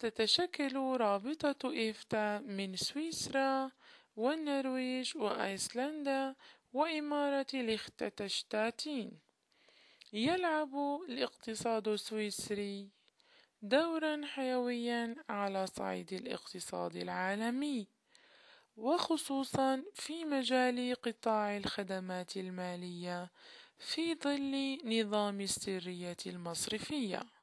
تتشكل رابطة إيفتا من سويسرا والنرويج وأيسلندا وإمارة ليختنشتاين. يلعب الاقتصاد السويسري دورا حيويا على صعيد الاقتصاد العالمي، وخصوصا في مجال قطاع الخدمات المالية في ظل نظام السرية المصرفية.